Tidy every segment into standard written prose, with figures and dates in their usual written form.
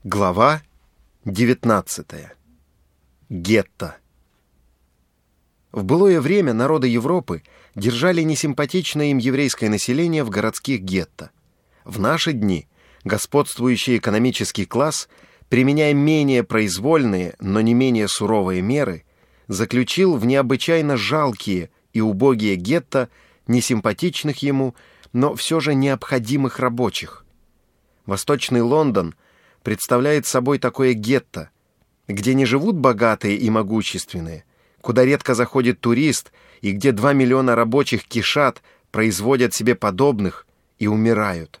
Глава 19. Гетто. В былое время народы Европы держали несимпатичное им еврейское население в городских гетто. В наши дни господствующий экономический класс, применяя менее произвольные, но не менее суровые меры, заключил в необычайно жалкие и убогие гетто несимпатичных ему, но все же необходимых рабочих. Восточный Лондон представляет собой такое гетто, где не живут богатые и могущественные, куда редко заходит турист и где 2 миллиона рабочих кишат, производят себе подобных и умирают.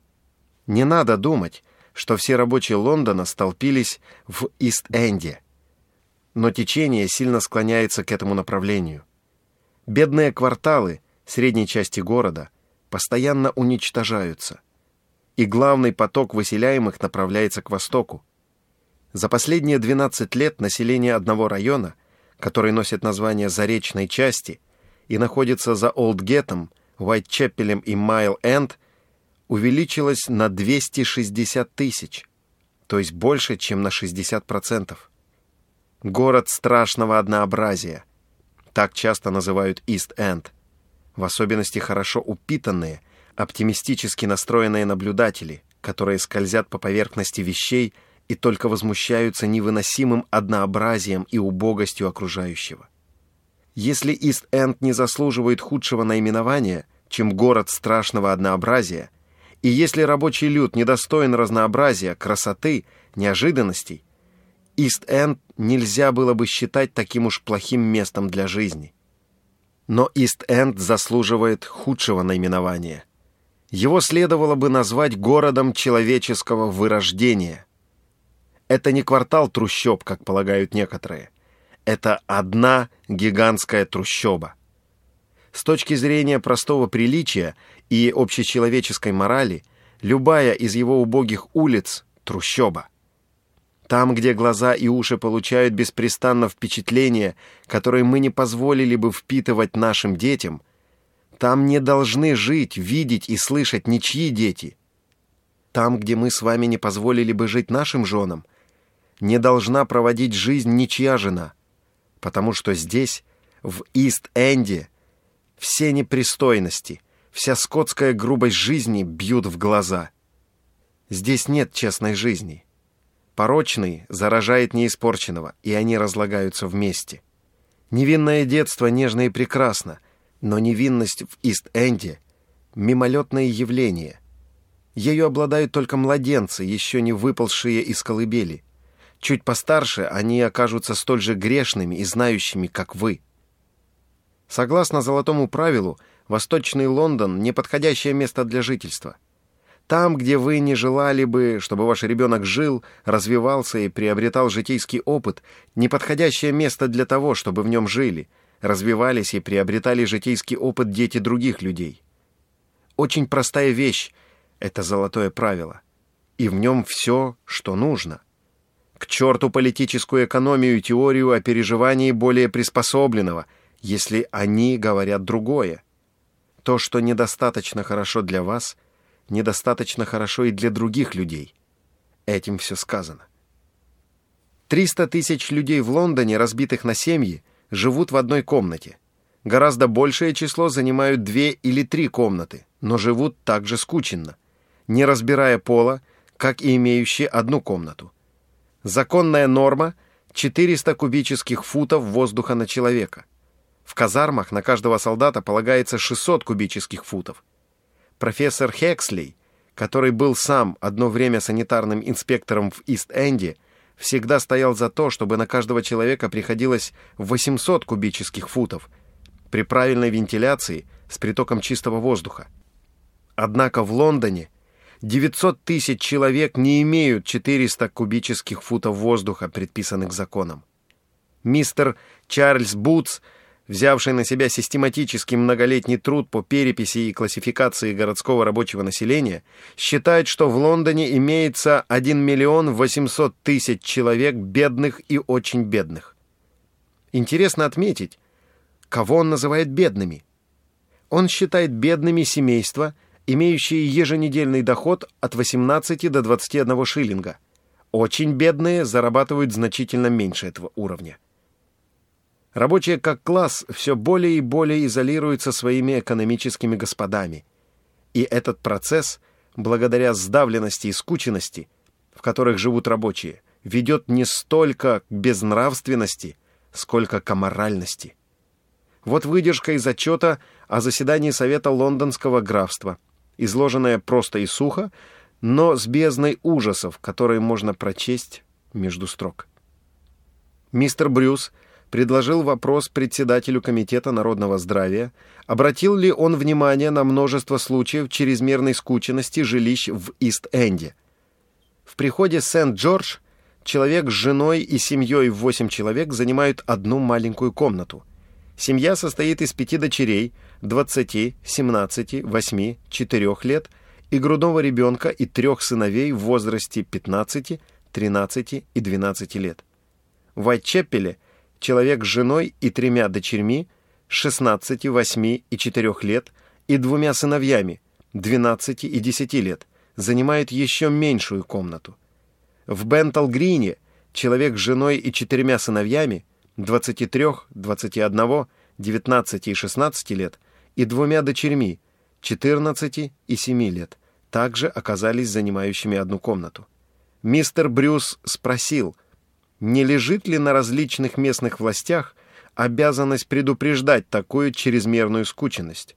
Не надо думать, что все рабочие Лондона столпились в Ист-Энде, но течение сильно склоняется к этому направлению. Бедные кварталы средней части города постоянно уничтожаются, и главный поток выселяемых направляется к востоку. За последние 12 лет население одного района, который носит название Заречной части и находится за Олдгетом, Уайтчепелем и Майл-Энд, увеличилось на 260 тысяч, то есть больше, чем на 60%. Город страшного однообразия. Так часто называют Ист-Энд. В особенности хорошо упитанные, оптимистически настроенные наблюдатели, которые скользят по поверхности вещей и только возмущаются невыносимым однообразием и убогостью окружающего. Если Ист-Энд не заслуживает худшего наименования, чем город страшного однообразия, и если рабочий люд недостоин разнообразия, красоты, неожиданностей, Ист-Энд нельзя было бы считать таким уж плохим местом для жизни. Но Ист-Энд заслуживает худшего наименования. Его следовало бы назвать городом человеческого вырождения. Это не квартал трущоб, как полагают некоторые. Это одна гигантская трущоба. С точки зрения простого приличия и общечеловеческой морали, любая из его убогих улиц – трущоба. Там, где глаза и уши получают беспрестанно впечатления, которые мы не позволили бы впитывать нашим детям, там не должны жить, видеть и слышать ничьи дети. Там, где мы с вами не позволили бы жить нашим женам, не должна проводить жизнь ничья жена, потому что здесь, в Ист-Энде, все непристойности, вся скотская грубость жизни бьют в глаза. Здесь нет честной жизни. Порочный заражает неиспорченного, и они разлагаются вместе. Невинное детство нежно и прекрасно, но невинность в Ист-Энде — мимолетное явление. Ею обладают только младенцы, еще не выползшие из колыбели. Чуть постарше они окажутся столь же грешными и знающими, как вы. Согласно золотому правилу, Восточный Лондон — неподходящее место для жительства. Там, где вы не желали бы, чтобы ваш ребенок жил, развивался и приобретал житейский опыт, неподходящее место для того, чтобы в нем жили, развивались и приобретали житейский опыт дети других людей. Очень простая вещь — это золотое правило. И в нем все, что нужно. К черту политическую экономию и теорию о переживании более приспособленного, если они говорят другое. То, что недостаточно хорошо для вас, недостаточно хорошо и для других людей. Этим все сказано. 300 тысяч людей в Лондоне, разбитых на семьи, живут в одной комнате. Гораздо большее число занимают 2 или 3 комнаты, но живут так же скученно, не разбирая пола, как и имеющие одну комнату. Законная норма — 400 кубических футов воздуха на человека. В казармах на каждого солдата полагается 600 кубических футов. Профессор Хексли, который был сам одно время санитарным инспектором в Ист-Энде, всегда стоял за то, чтобы на каждого человека приходилось 800 кубических футов при правильной вентиляции с притоком чистого воздуха. Однако в Лондоне 900 тысяч человек не имеют 400 кубических футов воздуха, предписанных законом. Мистер Чарльз Бутс, взявший на себя систематический многолетний труд по переписи и классификации городского рабочего населения, считает, что в Лондоне имеется 1 миллион 800 тысяч человек бедных и очень бедных. Интересно отметить, кого он называет бедными. Он считает бедными семейства, имеющие еженедельный доход от 18 до 21 шиллинга, Очень бедные зарабатывают значительно меньше этого уровня. Рабочие как класс все более и более изолируются своими экономическими господами. И этот процесс, благодаря сдавленности и скученности, в которых живут рабочие, ведет не столько к безнравственности, сколько к аморальности. Вот выдержка из отчета о заседании Совета Лондонского графства, изложенная просто и сухо, но с бездной ужасов, которые можно прочесть между строк. Мистер Брюс предложил вопрос председателю Комитета народного здравия, обратил ли он внимание на множество случаев чрезмерной скученности жилищ в Ист-Энде. В приходе Сент-Джордж человек с женой и семьей в 8 человек занимают одну маленькую комнату. Семья состоит из 5 дочерей, 20, 17, 8, 4 лет и грудного ребенка и 3 сыновей в возрасте 15, 13 и 12 лет. В Уайтчепеле человек с женой и 3 дочерьми, 16, 8 и 4 лет и 2 сыновьями, 12 и 10 лет, занимает еще меньшую комнату. В Бентл-Грине человек с женой и 4 сыновьями, 23, 21, 19 и 16 лет, и 2 дочерьми, 14 и 7 лет, также оказались занимающими одну комнату. Мистер Брюс спросил, не лежит ли на различных местных властях обязанность предупреждать такую чрезмерную скученность.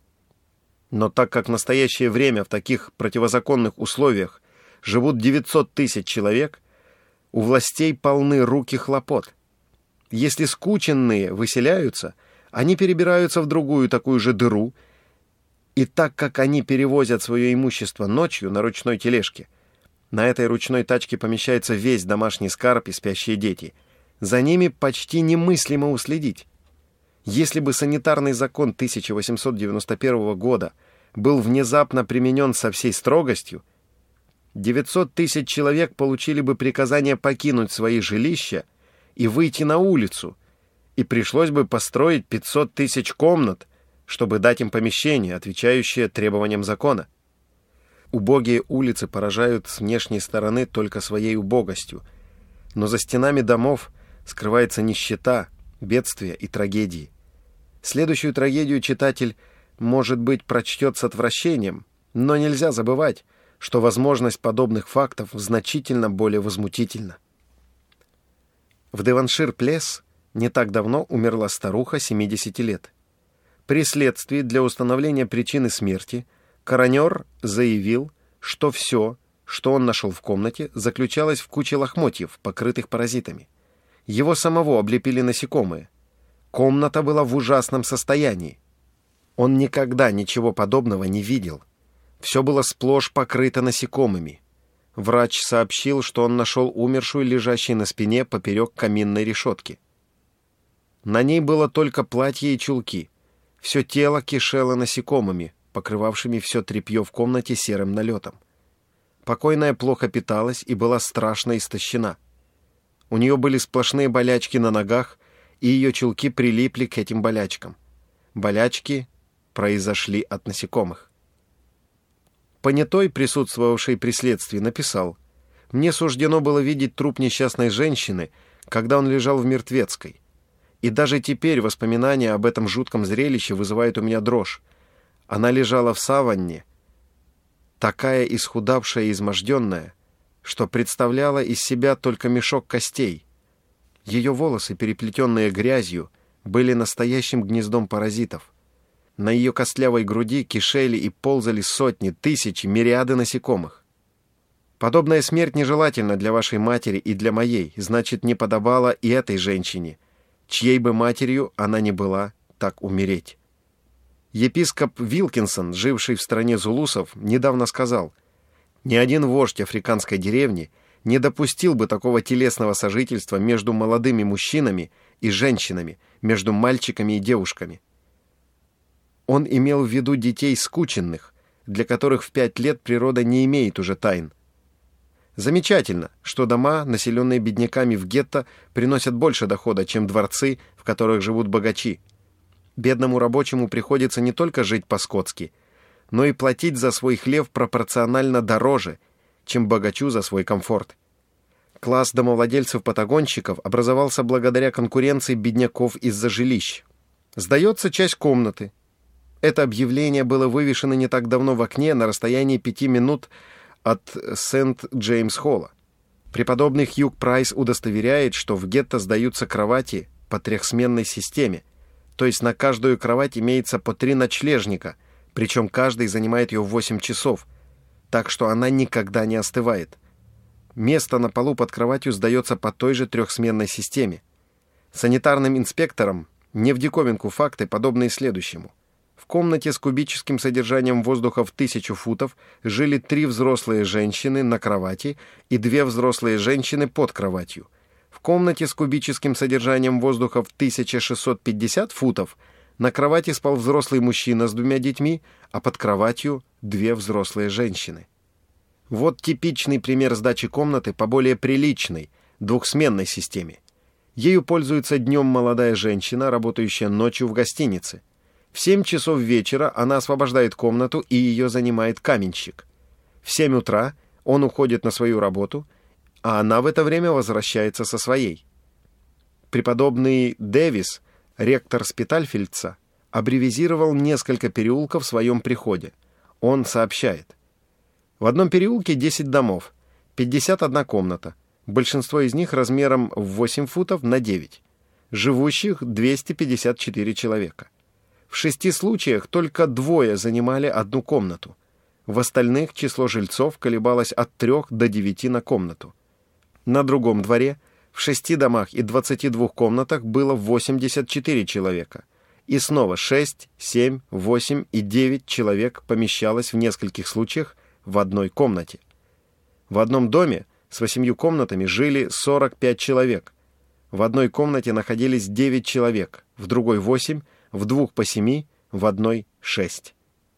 Но так как в настоящее время в таких противозаконных условиях живут 900 тысяч человек, у властей полны руки хлопот. Если скученные выселяются, они перебираются в другую такую же дыру, и так как они перевозят свое имущество ночью на ручной тележке, на этой ручной тачке помещается весь домашний скарб и спящие дети, за ними почти немыслимо уследить. Если бы санитарный закон 1891 года был внезапно применен со всей строгостью, 900 тысяч человек получили бы приказание покинуть свои жилища и выйти на улицу, и пришлось бы построить 500 тысяч комнат, чтобы дать им помещение, отвечающее требованиям закона. Убогие улицы поражают с внешней стороны только своей убогостью, но за стенами домов скрывается нищета, бедствия и трагедии. Следующую трагедию читатель, может быть, прочтет с отвращением, но нельзя забывать, что возможность подобных фактов значительно более возмутительна. В Девоншир-Плесс не так давно умерла старуха 70 лет. При следствии для установления причины смерти коронер заявил, что все, что он нашел в комнате, заключалось в куче лохмотьев, покрытых паразитами. Его самого облепили насекомые. Комната была в ужасном состоянии. Он никогда ничего подобного не видел. Все было сплошь покрыто насекомыми. Врач сообщил, что он нашел умершую, лежащей на спине поперек каминной решетки. На ней было только платье и чулки. Все тело кишело насекомыми, покрывавшими все тряпье в комнате серым налетом. Покойная плохо питалась и была страшно истощена. У нее были сплошные болячки на ногах, и ее чулки прилипли к этим болячкам. Болячки произошли от насекомых. Понятой, присутствовавший при следствии, написал: «Мне суждено было видеть труп несчастной женщины, когда он лежал в мертвецкой. И даже теперь воспоминания об этом жутком зрелище вызывают у меня дрожь. Она лежала в саванне, такая исхудавшая и изможденная, что представляла из себя только мешок костей. Ее волосы, переплетенные грязью, были настоящим гнездом паразитов. На ее костлявой груди кишели и ползали сотни, тысячи, мириады насекомых. Подобная смерть нежелательна для вашей матери и для моей, значит, не подобала и этой женщине, чьей бы матерью она ни была, так умереть». Епископ Вилкинсон, живший в стране зулусов, недавно сказал: «Ни один вождь африканской деревни не допустил бы такого телесного сожительства между молодыми мужчинами и женщинами, между мальчиками и девушками». Он имел в виду детей скученных, для которых в 5 лет природа не имеет уже тайн. Замечательно, что дома, населенные бедняками в гетто, приносят больше дохода, чем дворцы, в которых живут богачи. Бедному рабочему приходится не только жить по-скотски, но и платить за свой хлеб пропорционально дороже, чем богачу за свой комфорт. Класс домовладельцев-патагонщиков образовался благодаря конкуренции бедняков из-за жилищ. Сдается часть комнаты. Это объявление было вывешено не так давно в окне на расстоянии 5 минут от Сент-Джеймс-Холла. Преподобный Хьюг Прайс удостоверяет, что в гетто сдаются кровати по трехсменной системе, то есть на каждую кровать имеется по 3 ночлежника, причем каждый занимает ее 8 часов, так что она никогда не остывает. Место на полу под кроватью сдается по той же трехсменной системе. Санитарным инспекторам не в диковинку факты, подобные следующему. В комнате с кубическим содержанием воздуха в 1000 футов жили 3 взрослые женщины на кровати и 2 взрослые женщины под кроватью. В комнате с кубическим содержанием воздуха в 1650 футов на кровати спал взрослый мужчина с 2 детьми, а под кроватью 2 взрослые женщины. Вот типичный пример сдачи комнаты по более приличной, двухсменной системе. Ею пользуется днем молодая женщина, работающая ночью в гостинице. В 7 часов вечера она освобождает комнату, и ее занимает каменщик. В 7 утра он уходит на свою работу, а она в это время возвращается со своей. Преподобный Дэвис, ректор Спитальфильдса, аббревизировал несколько переулков в своем приходе. Он сообщает: в одном переулке 10 домов, 51 комната, большинство из них размером в 8 футов на 9, живущих 254 человека. В 6 случаях только 2 занимали одну комнату. В остальных число жильцов колебалось от 3 до 9 на комнату. На другом дворе в 6 домах и 22 комнатах было 84 человека. И снова 6, 7, 8 и 9 человек помещалось в нескольких случаях в одной комнате. В одном доме с 8 комнатами жили 45 человек. В одной комнате находились 9 человек, в другой 8, в 2 по 7, в одной 6.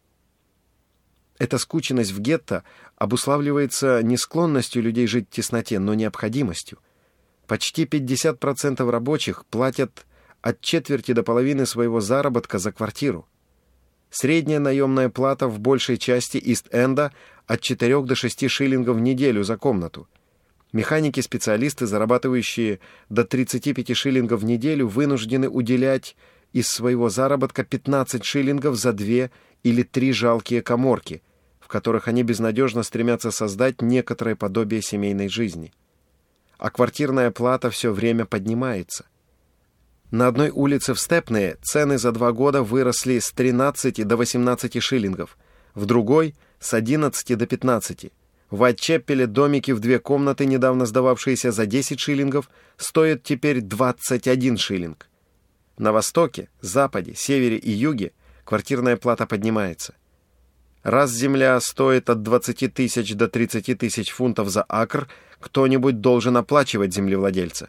Эта скученность в гетто обуславливается не склонностью людей жить в тесноте, но необходимостью. Почти 50% рабочих платят от четверти до половины своего заработка за квартиру. Средняя наемная плата в большей части Ист-Энда от 4 до 6 шиллингов в неделю за комнату. Механики-специалисты, зарабатывающие до 35 шиллингов в неделю, вынуждены уделять из своего заработка 15 шиллингов за 2 или 3 жалкие каморки, в которых они безнадежно стремятся создать некоторое подобие семейной жизни. А квартирная плата все время поднимается. На одной улице в Степнее цены за 2 года выросли с 13 до 18 шиллингов, в другой — с 11 до 15. В Уайтчепеле домики в 2 комнаты, недавно сдававшиеся за 10 шиллингов, стоят теперь 21 шиллинг. На востоке, западе, севере и юге квартирная плата поднимается. Раз земля стоит от 20 тысяч до 30 тысяч фунтов за акр, кто-нибудь должен оплачивать землевладельца.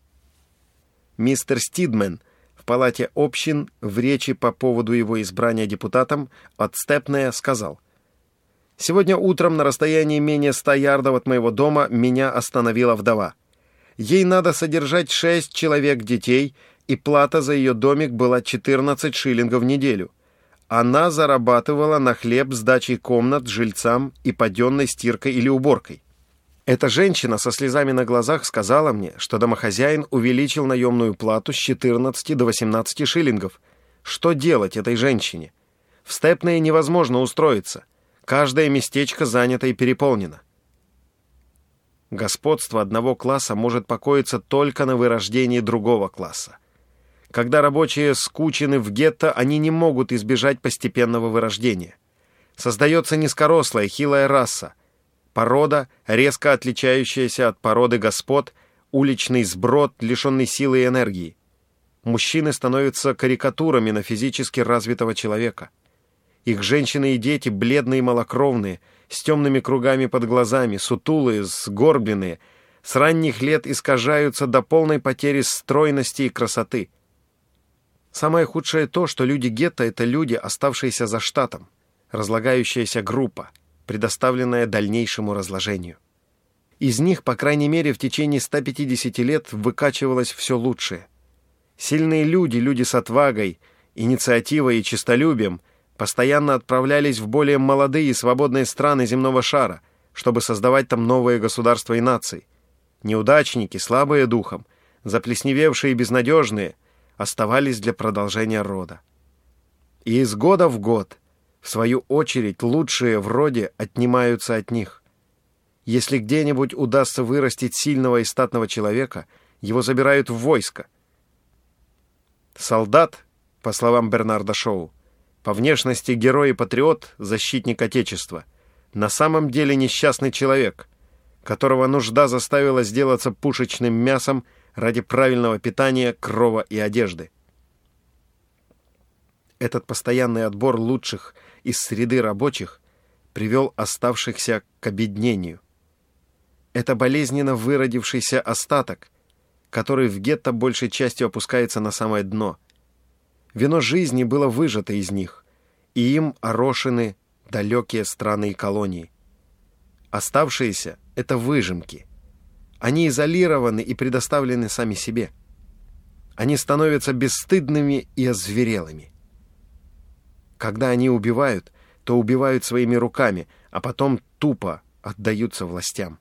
Мистер Стидмен в палате общин в речи по поводу его избрания депутатом от Степнея сказал: «Сегодня утром на расстоянии менее 100 ярдов от моего дома меня остановила вдова. Ей надо содержать 6 человек детей, и плата за ее домик была 14 шиллингов в неделю. Она зарабатывала на хлеб сдачей комнат жильцам и паденной стиркой или уборкой. Эта женщина со слезами на глазах сказала мне, что домохозяин увеличил наемную плату с 14 до 18 шиллингов. Что делать этой женщине? В Степнее невозможно устроиться. Каждое местечко занято и переполнено». Господство одного класса может покоиться только на вырождении другого класса. Когда рабочие скучены в гетто, они не могут избежать постепенного вырождения. Создается низкорослая, хилая раса, порода, резко отличающаяся от породы господ, уличный сброд, лишенный силы и энергии. Мужчины становятся карикатурами на физически развитого человека. Их женщины и дети бледные и малокровные, с темными кругами под глазами, сутулые, сгорбленные, с ранних лет искажаются до полной потери стройности и красоты. Самое худшее то, что люди гетто — это люди, оставшиеся за штатом, разлагающаяся группа, предоставленная дальнейшему разложению. Из них, по крайней мере, в течение 150 лет выкачивалось все лучшее. Сильные люди, люди с отвагой, инициативой и честолюбием, постоянно отправлялись в более молодые и свободные страны земного шара, чтобы создавать там новые государства и нации. неудачники, слабые духом, заплесневевшие и безнадежные, оставались для продолжения рода. И из года в год, в свою очередь, лучшие в роде отнимаются от них. Если где-нибудь удастся вырастить сильного и статного человека, его забирают в войско. Солдат, по словам Бернарда Шоу, по внешности герой и патриот, защитник Отечества, на самом деле несчастный человек, которого нужда заставила сделаться пушечным мясом ради правильного питания, крова и одежды. Этот постоянный отбор лучших из среды рабочих привел оставшихся к обеднению. Это болезненно выродившийся остаток, который в гетто большей частью опускается на самое дно. Вино жизни было выжато из них, и им орошены далекие страны и колонии. Оставшиеся — это выжимки. Они изолированы и предоставлены сами себе. Они становятся бесстыдными и озверелыми. Когда они убивают, то убивают своими руками, а потом тупо отдаются властям.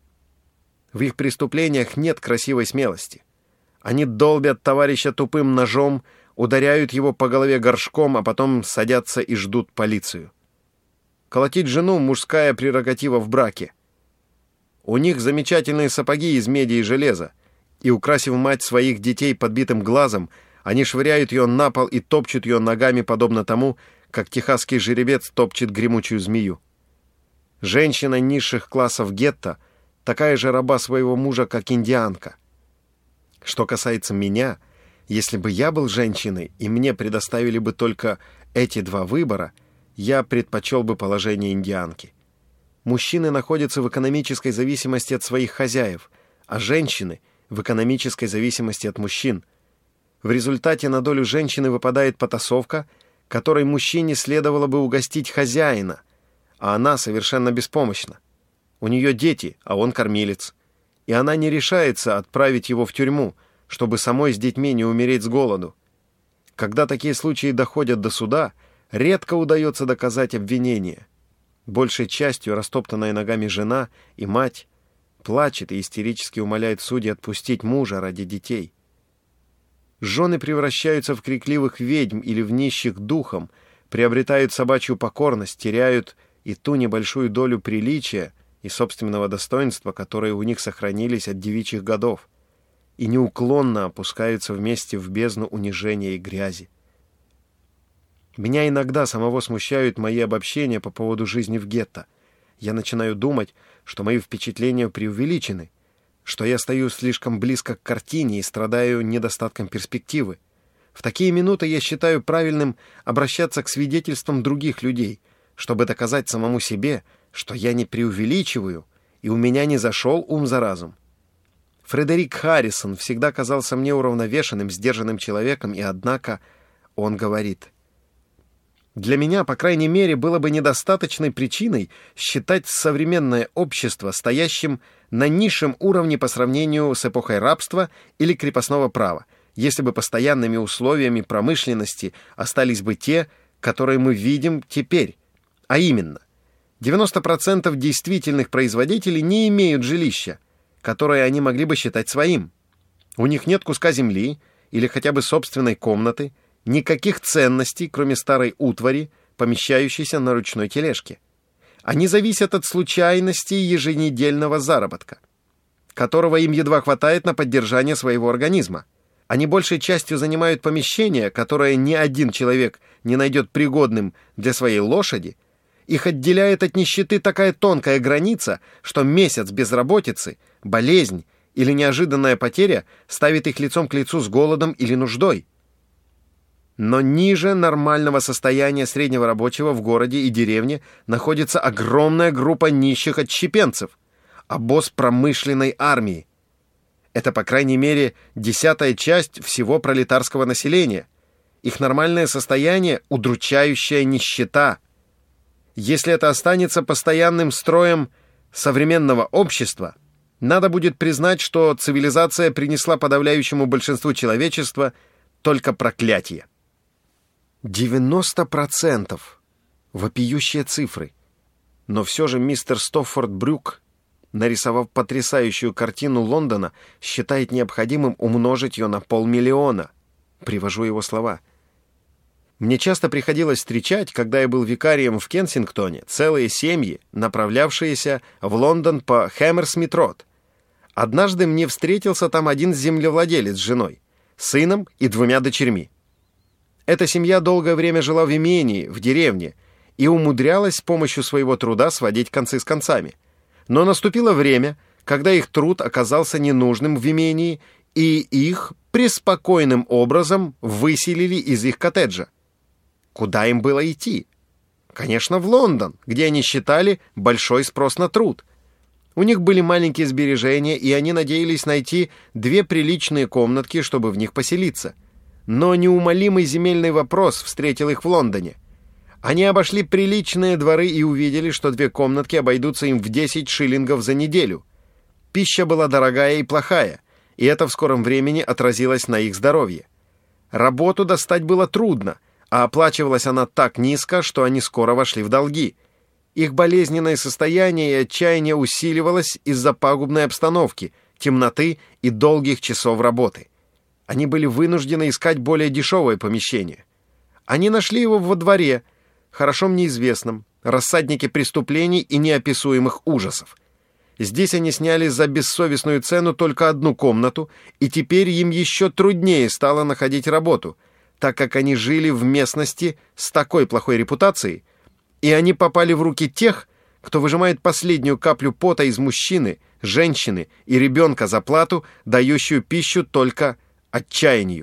В их преступлениях нет красивой смелости. Они долбят товарища тупым ножом, ударяют его по голове горшком, а потом садятся и ждут полицию. Колотить жену — мужская прерогатива в браке. У них замечательные сапоги из меди и железа, и, украсив мать своих детей подбитым глазом, они швыряют ее на пол и топчут ее ногами, подобно тому, как техасский жеребец топчет гремучую змею. Женщина низших классов гетто такая же раба своего мужа, как индианка. Что касается меня, если бы я был женщиной, и мне предоставили бы только эти два выбора, я предпочел бы положение индианки. Мужчины находятся в экономической зависимости от своих хозяев, а женщины — в экономической зависимости от мужчин. В результате на долю женщины выпадает потасовка, которой мужчине следовало бы угостить хозяина, а она совершенно беспомощна. У нее дети, а он кормилец. И она не решается отправить его в тюрьму, чтобы самой с детьми не умереть с голоду. Когда такие случаи доходят до суда, редко удается доказать обвинение. Большей частью растоптанная ногами жена и мать плачет и истерически умоляет судей отпустить мужа ради детей. Жены превращаются в крикливых ведьм или в нищих духом, приобретают собачью покорность, теряют и ту небольшую долю приличия и собственного достоинства, которые у них сохранились от девичьих годов, и неуклонно опускаются вместе в бездну унижения и грязи. Меня иногда самого смущают мои обобщения по поводу жизни в гетто. Я начинаю думать, что мои впечатления преувеличены, что я стою слишком близко к картине и страдаю недостатком перспективы. В такие минуты я считаю правильным обращаться к свидетельствам других людей, чтобы доказать самому себе, что я не преувеличиваю, и у меня не зашел ум за разум. Фредерик Харрисон всегда казался мне уравновешенным, сдержанным человеком, и однако он говорит: «Для меня, по крайней мере, было бы недостаточной причиной считать современное общество стоящим на низшем уровне по сравнению с эпохой рабства или крепостного права, если бы постоянными условиями промышленности остались бы те, которые мы видим теперь, а именно, 90% действительных производителей не имеют жилища, которое они могли бы считать своим. У них нет куска земли или хотя бы собственной комнаты, никаких ценностей, кроме старой утвари, помещающейся на ручной тележке. Они зависят от случайности еженедельного заработка, которого им едва хватает на поддержание своего организма. Они большей частью занимают помещение, которое ни один человек не найдет пригодным для своей лошади. Их отделяет от нищеты такая тонкая граница, что месяц безработицы, болезнь или неожиданная потеря ставит их лицом к лицу с голодом или нуждой. Но ниже нормального состояния среднего рабочего в городе и деревне находится огромная группа нищих отщепенцев, обоз промышленной армии. Это, по крайней мере, 10-я часть всего пролетарского населения. Их нормальное состояние — удручающая нищета. Если это останется постоянным строем современного общества, надо будет признать, что цивилизация принесла подавляющему большинству человечества только проклятие. 90%! Вопиющие цифры. Но все же мистер Стоффорд Брюк нарисовав потрясающую картину Лондона, считает необходимым умножить ее на 500 000. Привожу его слова. Мне часто приходилось встречать, когда я был викарием в Кенсингтоне, целые семьи, направлявшиеся в Лондон по Хэмерсмит-Род. Однажды мне встретился там один землевладелец с женой, сыном и 2 дочерьми. Эта семья долгое время жила в имении, в деревне, и умудрялась с помощью своего труда сводить концы с концами. Но наступило время, когда их труд оказался ненужным в имении, и их преспокойным образом выселили из их коттеджа. Куда им было идти? Конечно, в Лондон, где они считали большой спрос на труд. У них были маленькие сбережения, и они надеялись найти 2 приличные комнатки, чтобы в них поселиться. Но неумолимый земельный вопрос встретил их в Лондоне. Они обошли приличные дворы и увидели, что 2 комнатки обойдутся им в 10 шиллингов за неделю. Пища была дорогая и плохая, и это в скором времени отразилось на их здоровье. Работу достать было трудно, а оплачивалась она так низко, что они скоро вошли в долги. Их болезненное состояние и отчаяние усиливалось из-за пагубной обстановки, темноты и долгих часов работы. Они были вынуждены искать более дешевое помещение. Они нашли его во дворе, хорошо мне известном, рассаднике преступлений и неописуемых ужасов. Здесь они сняли за бессовестную цену только 1 комнату, и теперь им еще труднее стало находить работу, так как они жили в местности с такой плохой репутацией, и они попали в руки тех, кто выжимает последнюю каплю пота из мужчины, женщины и ребенка за плату, дающую пищу только отчаянию.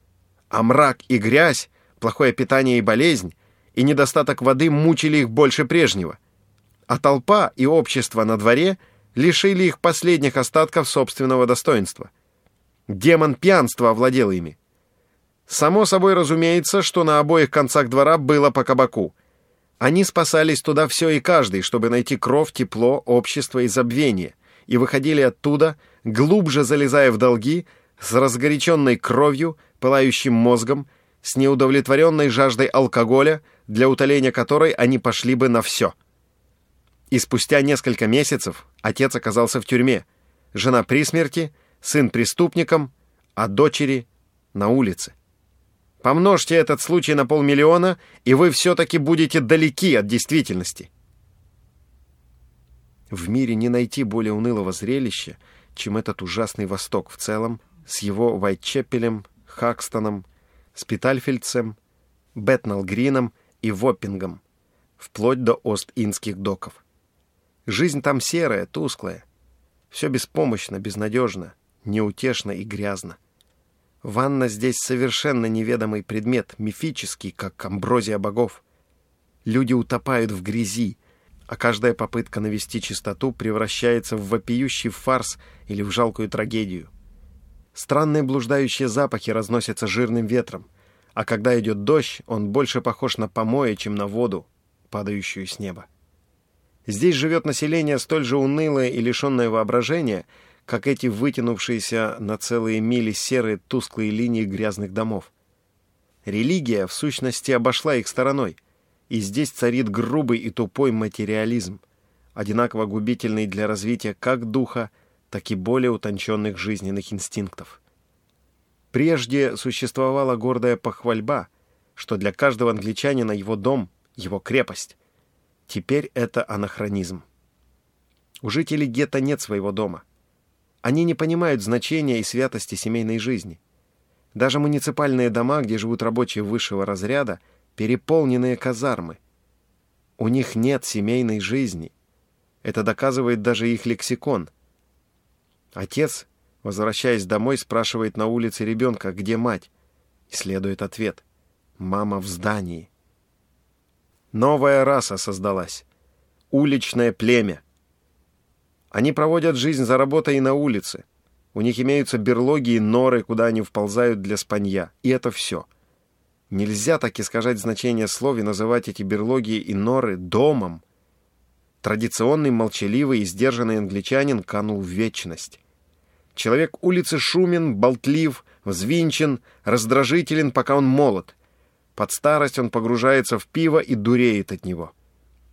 А мрак и грязь, плохое питание и болезнь, и недостаток воды мучили их больше прежнего. А толпа и общество на дворе лишили их последних остатков собственного достоинства. Демон пьянства овладел ими. Само собой разумеется, что на обоих концах двора было по кабаку. Они спасались туда все и каждый, чтобы найти кров, тепло, общество и забвение, и выходили оттуда, глубже залезая в долги, с разгоряченной кровью, пылающим мозгом, с неудовлетворенной жаждой алкоголя, для утоления которой они пошли бы на все. И спустя несколько месяцев отец оказался в тюрьме, жена при смерти, сын преступником, а дочери на улице. Помножьте этот случай на 500 000, и вы все-таки будете далеки от действительности. В мире не найти более унылого зрелища, чем этот ужасный Восток в целом, с его Уайтчепелем, Хакстоном, Спитальфильдсом, Бетнал-Грином и Воппингом, вплоть до Ост-Индских доков. Жизнь там серая, тусклая. Все беспомощно, безнадежно, неутешно и грязно. Ванна здесь совершенно неведомый предмет, мифический, как амброзия богов. Люди утопают в грязи, а каждая попытка навести чистоту превращается в вопиющий фарс или в жалкую трагедию. Странные блуждающие запахи разносятся жирным ветром, а когда идет дождь, он больше похож на помои, чем на воду, падающую с неба. Здесь живет население столь же унылое и лишенное воображения, как эти вытянувшиеся на целые мили серые тусклые линии грязных домов. Религия, в сущности, обошла их стороной, и здесь царит грубый и тупой материализм, одинаково губительный для развития как духа, так и более утонченных жизненных инстинктов. Прежде существовала гордая похвальба, что для каждого англичанина его дом — его крепость. Теперь это анахронизм. У жителей гетто нет своего дома. Они не понимают значения и святости семейной жизни. Даже муниципальные дома, где живут рабочие высшего разряда, переполненные казармы. У них нет семейной жизни. Это доказывает даже их лексикон. Отец, возвращаясь домой, спрашивает на улице ребенка, где мать, и следует ответ: «Мама в здании». Новая раса создалась. Уличное племя. Они проводят жизнь за работой и на улице. У них имеются берлоги и норы, куда они вползают для спанья. И это все. Нельзя так искажать значение слов и называть эти берлоги и норы домом. Традиционный, молчаливый и сдержанный англичанин канул в вечность. Человек улицы шумен, болтлив, взвинчен, раздражителен, пока он молод. Под старость он погружается в пиво и дуреет от него.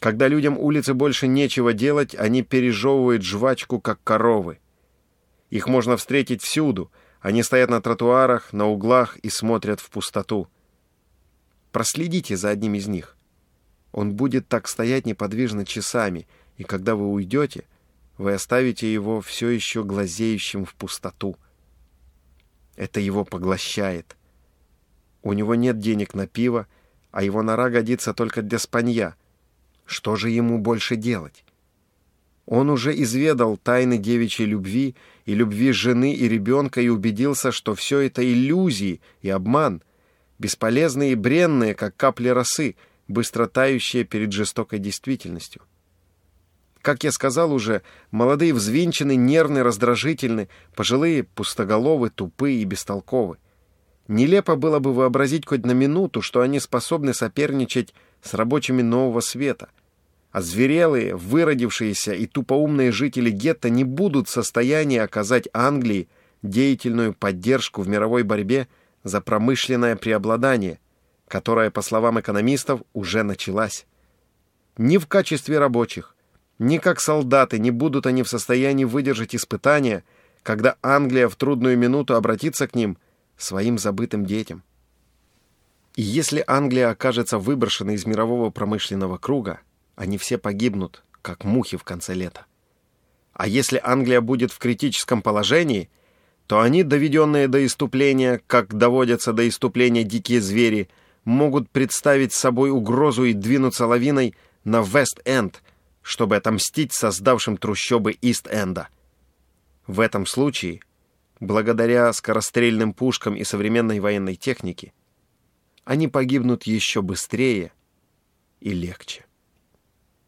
Когда людям улицы больше нечего делать, они пережевывают жвачку, как коровы. Их можно встретить всюду. Они стоят на тротуарах, на углах и смотрят в пустоту. Проследите за одним из них. Он будет так стоять неподвижно часами, и когда вы уйдете, вы оставите его все еще глазеющим в пустоту. Это его поглощает. У него нет денег на пиво, а его нора годится только для спанья. Что же ему больше делать? Он уже изведал тайны девичьей любви и любви жены и ребенка и убедился, что все это иллюзии и обман, бесполезные и бренные, как капли росы, быстро тающие перед жестокой действительностью. Как я сказал уже, молодые взвинчены, нервны, раздражительны, пожилые пустоголовы, тупые и бестолковы. Нелепо было бы вообразить хоть на минуту, что они способны соперничать с рабочими нового света. Озверелые, выродившиеся и тупоумные жители гетто не будут в состоянии оказать Англии деятельную поддержку в мировой борьбе за промышленное преобладание, которая, по словам экономистов, уже началась. Ни в качестве рабочих, ни как солдаты не будут они в состоянии выдержать испытания, когда Англия в трудную минуту обратится к ним, своим забытым детям. И если Англия окажется выброшенной из мирового промышленного круга, они все погибнут, как мухи в конце лета. А если Англия будет в критическом положении, то они, доведенные до исступления, как доводятся до исступления дикие звери, могут представить собой угрозу и двинуться лавиной на Вест-Энд, чтобы отомстить создавшим трущобы Ист-Энда. В этом случае, благодаря скорострельным пушкам и современной военной технике, они погибнут еще быстрее и легче.